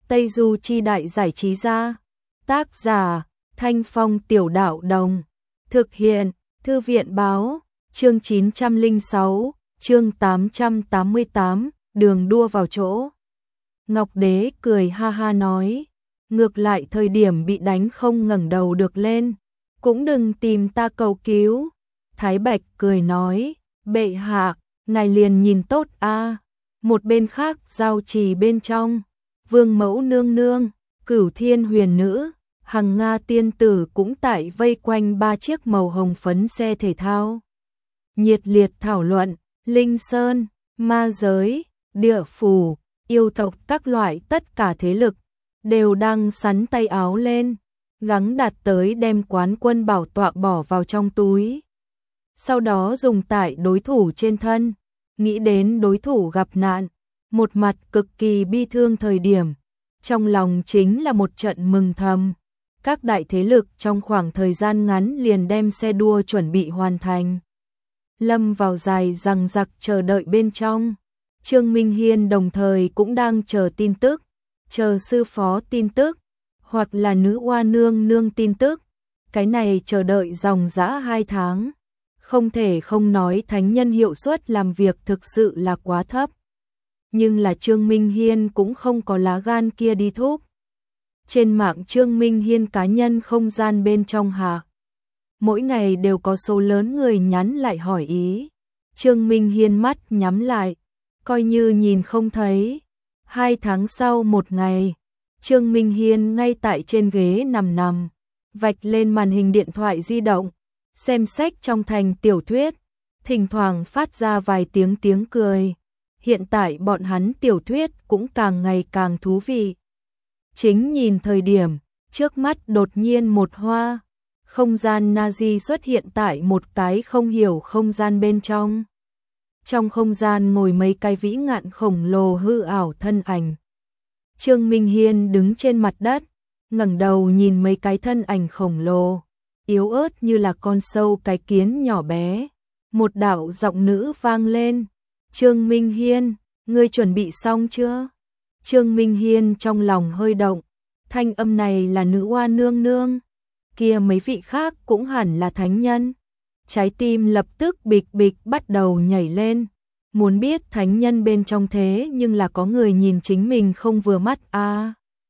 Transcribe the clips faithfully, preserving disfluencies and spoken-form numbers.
Tây Du Chi Đại Giải Trí Gia. Tác giả Thanh Phong Tiểu Đạo Đồng. Thực hiện Thư viện Báo. Chương chín trăm lẻ sáu, chương tám trăm tám mươi tám, đường đua vào chỗ. Ngọc Đế cười ha ha nói, ngược lại thời điểm bị đánh không ngẩng đầu được lên, cũng đừng tìm ta cầu cứu. Thái Bạch cười nói, bệ hạ, ngài liền nhìn tốt a. Một bên khác giao trì bên trong, Vương Mẫu nương nương, Cửu Thiên huyền nữ, Hằng Nga tiên tử cũng tại vây quanh ba chiếc màu hồng phấn xe thể thao. Nhiệt liệt thảo luận, linh sơn, ma giới, địa phủ, yêu tộc các loại tất cả thế lực, đều đang sắn tay áo lên, gắng đạt tới đem quán quân bảo tọa bỏ vào trong túi. Sau đó dùng tại đối thủ trên thân, nghĩ đến đối thủ gặp nạn, một mặt cực kỳ bi thương thời điểm, trong lòng chính là một trận mừng thầm. Các đại thế lực trong khoảng thời gian ngắn liền đem xe đua chuẩn bị hoàn thành. Lâm vào dài dằng dặc chờ đợi bên trong. Trương Minh Hiên đồng thời cũng đang chờ tin tức, chờ sư phó tin tức, hoặc là nữ oa nương nương tin tức. Cái này chờ đợi dòng dã hai tháng. Không thể không nói thánh nhân hiệu suất làm việc thực sự là quá thấp. Nhưng là Trương Minh Hiên cũng không có lá gan kia đi thúc. Trên mạng Trương Minh Hiên cá nhân không gian bên trong hạ. Mỗi ngày đều có số lớn người nhắn lại hỏi ý. Trương Minh Hiên mắt nhắm lại, coi như nhìn không thấy. Hai tháng sau một ngày, Trương Minh Hiên ngay tại trên ghế nằm nằm, vạch lên màn hình điện thoại di động, xem sách trong thành tiểu thuyết, thỉnh thoảng phát ra vài tiếng tiếng cười. Hiện tại bọn hắn tiểu thuyết cũng càng ngày càng thú vị. Chính nhìn thời điểm, trước mắt đột nhiên một hoa, không gian Nazi xuất hiện tại một cái không hiểu không gian bên trong. Trong không gian ngồi mấy cái vĩ ngạn khổng lồ hư ảo thân ảnh. Trương Minh Hiên đứng trên mặt đất, ngẩng đầu nhìn mấy cái thân ảnh khổng lồ, yếu ớt như là con sâu cái kiến nhỏ bé. Một đạo giọng nữ vang lên, Trương Minh Hiên, ngươi chuẩn bị xong chưa? Trương Minh Hiên trong lòng hơi động, thanh âm này là nữ oa nương nương, kia mấy vị khác cũng hẳn là thánh nhân. Trái tim lập tức bịch bịch bắt đầu nhảy lên, muốn biết thánh nhân bên trong thế nhưng là có người nhìn chính mình không vừa mắt a. À,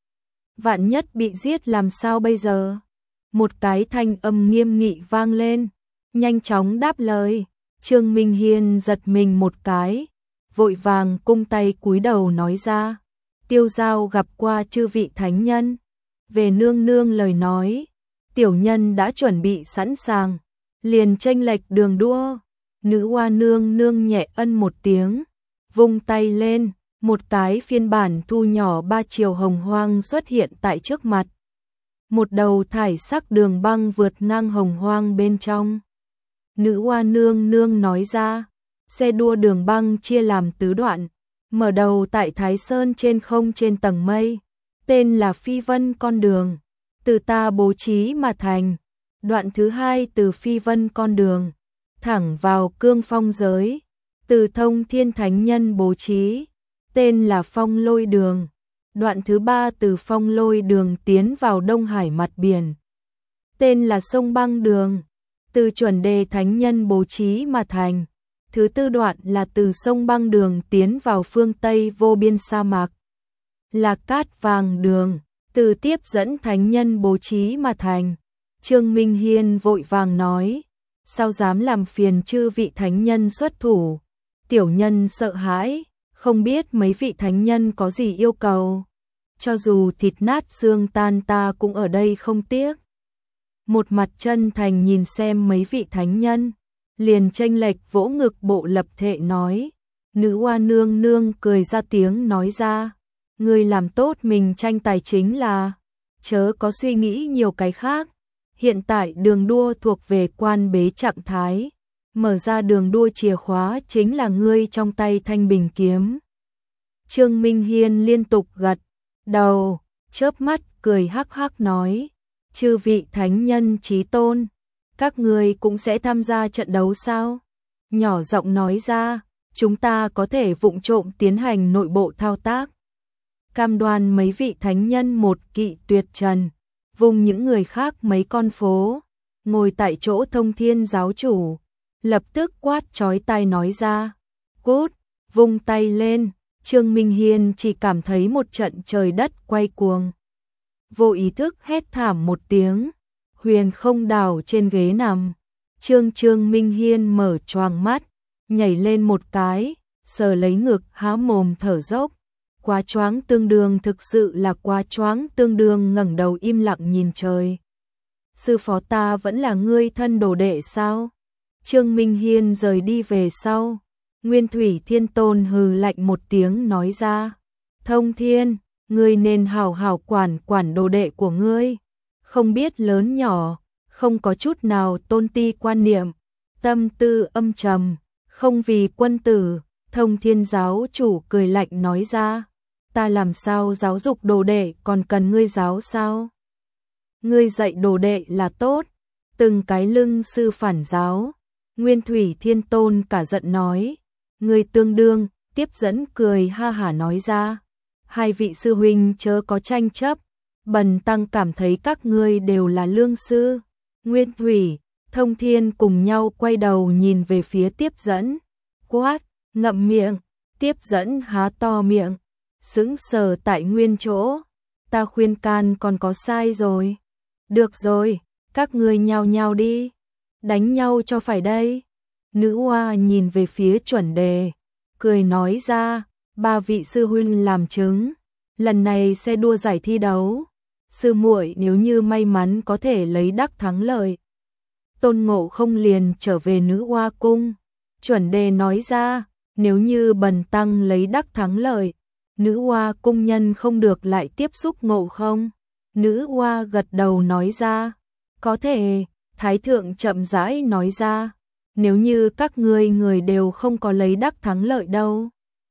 vạn nhất bị giết làm sao bây giờ? Một cái thanh âm nghiêm nghị vang lên, nhanh chóng đáp lời. Trương Minh Hiên giật mình một cái, vội vàng cung tay cúi đầu nói ra, Tiêu Giao gặp qua chư vị thánh nhân. Về nương nương lời nói, tiểu nhân đã chuẩn bị sẵn sàng, liền chênh lệch đường đua. Nữ oa nương nương nhẹ ân một tiếng, vung tay lên, một cái phiên bản thu nhỏ ba chiều hồng hoang xuất hiện tại trước mặt. Một đầu thải sắc đường băng vượt ngang hồng hoang bên trong. Nữ oa nương nương nói ra, xe đua đường băng chia làm tứ đoạn, mở đầu tại Thái Sơn trên không trên tầng mây, tên là Phi Vân con đường, từ ta bố trí mà thành. Đoạn thứ hai từ Phi Vân con đường, thẳng vào Cương Phong giới, từ Thông Thiên Thánh Nhân bố trí, tên là Phong Lôi đường. Đoạn thứ ba từ Phong Lôi đường tiến vào Đông Hải mặt biển, tên là Sông Băng đường, từ Chuẩn Đề Thánh Nhân bố trí mà thành. Thứ tư đoạn là từ Sông Băng đường tiến vào phương Tây vô biên sa mạc, là Cát Vàng đường, từ Tiếp Dẫn Thánh Nhân bố trí mà thành. Trương Minh Hiên vội vàng nói, sao dám làm phiền chư vị thánh nhân xuất thủ, tiểu nhân sợ hãi, không biết mấy vị thánh nhân có gì yêu cầu, cho dù thịt nát xương tan ta cũng ở đây không tiếc. Một mặt chân thành nhìn xem mấy vị thánh nhân, liền chênh lệch vỗ ngực bộ lập thệ nói. Nữ oa nương nương cười ra tiếng nói ra, ngươi làm tốt mình tranh tài chính là, chớ có suy nghĩ nhiều cái khác. Hiện tại đường đua thuộc về quan bế trạng thái, mở ra đường đua chìa khóa chính là ngươi trong tay thanh bình kiếm. Trương Minh Hiên liên tục gật đầu, chớp mắt cười hắc hắc nói, chư vị thánh nhân chí tôn, các ngươi cũng sẽ tham gia trận đấu sao? Nhỏ giọng nói ra, chúng ta có thể vụng trộm tiến hành nội bộ thao tác. cam đoan mấy vị thánh nhân một kỵ tuyệt trần, vùng những người khác mấy con phố, ngồi tại chỗ Thông Thiên giáo chủ, lập tức quát chói tai nói ra, cút, vung tay lên, Trương Minh Hiên chỉ cảm thấy một trận trời đất quay cuồng. Vô ý thức hét thảm một tiếng, huyền không đảo trên ghế nằm, Trương Trương Minh Hiên mở choàng mắt, nhảy lên một cái, sờ lấy ngực há mồm thở dốc, quá choáng tương đương, thực sự là quá choáng tương đương, ngẩng đầu im lặng nhìn trời. Sư phó ta vẫn là ngươi thân đồ đệ sao? Trương Minh Hiên rời đi về sau, Nguyên Thủy Thiên Tôn hừ lạnh một tiếng nói ra, Thông Thiên, ngươi nên hào hào quản quản đồ đệ của ngươi, không biết lớn nhỏ, không có chút nào tôn ti quan niệm, tâm tư âm trầm, không vì quân tử. Thông Thiên giáo chủ cười lạnh nói ra, ta làm sao giáo dục đồ đệ, còn cần ngươi giáo sao? Ngươi dạy đồ đệ là tốt, từng cái lưng sư phản giáo. Nguyên Thủy Thiên Tôn cả giận nói, ngươi tương đương, tiếp dẫn cười ha hả nói ra, hai vị sư huynh chớ có tranh chấp, bần tăng cảm thấy các ngươi đều là lương sư. Nguyên Thủy, Thông Thiên cùng nhau quay đầu nhìn về phía tiếp dẫn, quát, ngậm miệng. Tiếp dẫn há to miệng, sững sờ tại nguyên chỗ, ta khuyên can còn có sai rồi. Được rồi, các ngươi nhao nhao đi, đánh nhau cho phải đây. Nữ hoa nhìn về phía chuẩn đề, cười nói ra, ba vị sư huynh làm chứng, lần này sẽ đua giải thi đấu, sư muội nếu như may mắn có thể lấy đắc thắng lợi, Tôn Ngộ Không liền trở về Nữ Hoa cung. Chuẩn đề nói ra, nếu như bần tăng lấy đắc thắng lợi, Nữ Hoa cung nhân không được lại tiếp xúc Ngộ Không. Nữ Hoa gật đầu nói ra, có thể. Thái thượng chậm rãi nói ra, nếu như các ngươi người đều không có lấy đắc thắng lợi đâu.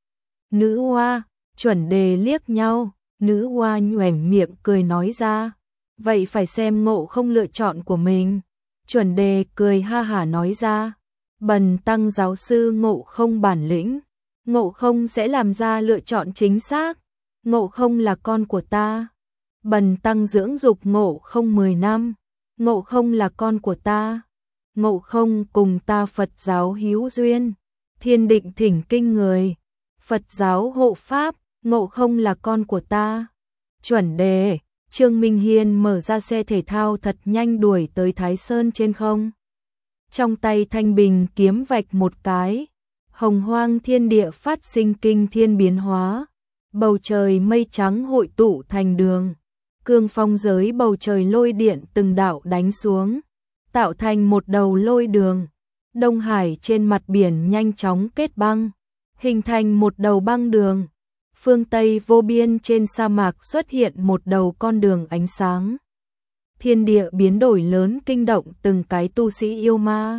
Nữ Hoa, chuẩn đề liếc nhau, Nữ Hoa nhoẻn miệng cười nói ra, vậy phải xem Ngộ Không lựa chọn của mình. Chuẩn đề cười ha hả nói ra, bần tăng giáo sư Ngộ Không bản lĩnh, Ngộ Không sẽ làm ra lựa chọn chính xác. Ngộ Không là con của ta, bần tăng dưỡng dục Ngộ Không mười năm, Ngộ Không là con của ta, Ngộ Không cùng ta Phật giáo hữu duyên, thiên định thỉnh kinh người, Phật giáo hộ pháp, Ngộ Không là con của ta. Chuẩn đề, Trương Minh Hiên mở ra xe thể thao thật nhanh đuổi tới Thái Sơn trên không. Trong tay thanh bình kiếm vạch một cái, hồng hoang thiên địa phát sinh kinh thiên biến hóa, bầu trời mây trắng hội tụ thành đường, cương phong giới bầu trời lôi điện từng đạo đánh xuống, tạo thành một đầu lôi đường. Đông Hải trên mặt biển nhanh chóng kết băng, hình thành một đầu băng đường. Phương Tây vô biên trên sa mạc xuất hiện một đầu con đường ánh sáng. Thiên địa biến đổi lớn kinh động từng cái tu sĩ yêu ma.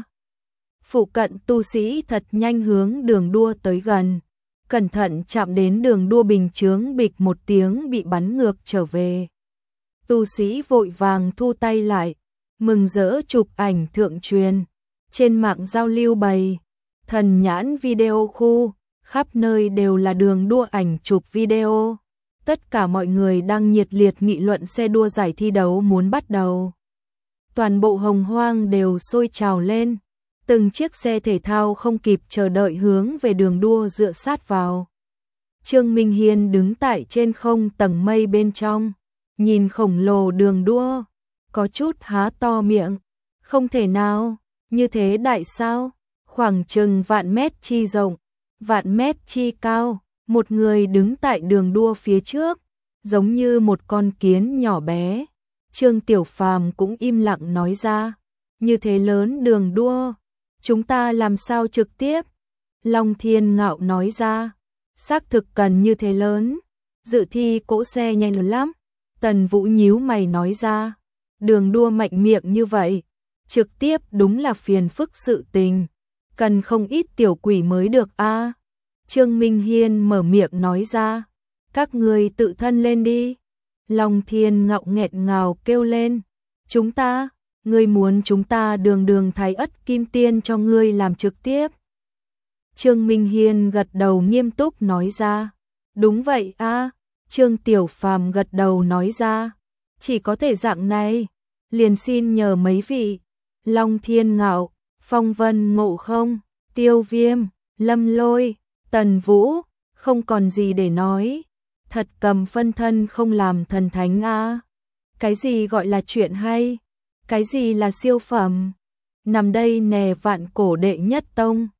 Phụ cận tu sĩ thật nhanh hướng đường đua tới gần, cẩn thận chạm đến đường đua bình chướng bịch một tiếng bị bắn ngược trở về. Tu sĩ vội vàng thu tay lại, mừng rỡ chụp ảnh thượng truyền, trên mạng giao lưu bày, thần nhãn video khu, khắp nơi đều là đường đua ảnh chụp video. Tất cả mọi người đang nhiệt liệt nghị luận xe đua giải thi đấu muốn bắt đầu. Toàn bộ hồng hoang đều sôi trào lên, từng chiếc xe thể thao không kịp chờ đợi hướng về đường đua dựa sát vào. Trương Minh Hiên đứng tại trên không tầng mây bên trong, nhìn khổng lồ đường đua, có chút há to miệng, không thể nào, như thế đại sao, khoảng chừng vạn mét chi rộng, vạn mét chi cao, một người đứng tại đường đua phía trước, giống như một con kiến nhỏ bé. Trương Tiểu Phàm cũng im lặng nói ra, như thế lớn đường đua, chúng ta làm sao trực tiếp? Long Thiên Ngạo nói ra, xác thực cần như thế lớn, dự thi cỗ xe nhanh lắm. Tần Vũ nhíu mày nói ra, đường đua mạnh miệng như vậy, trực tiếp đúng là phiền phức sự tình, cần không ít tiểu quỷ mới được a. Trương Minh Hiên mở miệng nói ra, các người tự thân lên đi. Long Thiên Ngạo nghẹn ngào kêu lên, chúng ta, ngươi muốn chúng ta đường đường Thái Ất Kim Tiên cho ngươi làm trực tiếp. Trương Minh Hiên gật đầu nghiêm túc nói ra, đúng vậy a, Trương Tiểu Phàm gật đầu nói ra, chỉ có thể dạng này, liền xin nhờ mấy vị, Long Thiên Ngạo, Phong Vân Ngộ Không, Tiêu Viêm, Lâm Lôi, Tần Vũ, không còn gì để nói. Thật cầm phân thân không làm thần thánh a. Cái gì gọi là chuyện hay? Cái gì là siêu phẩm? Nằm đây nè vạn cổ đệ nhất tông.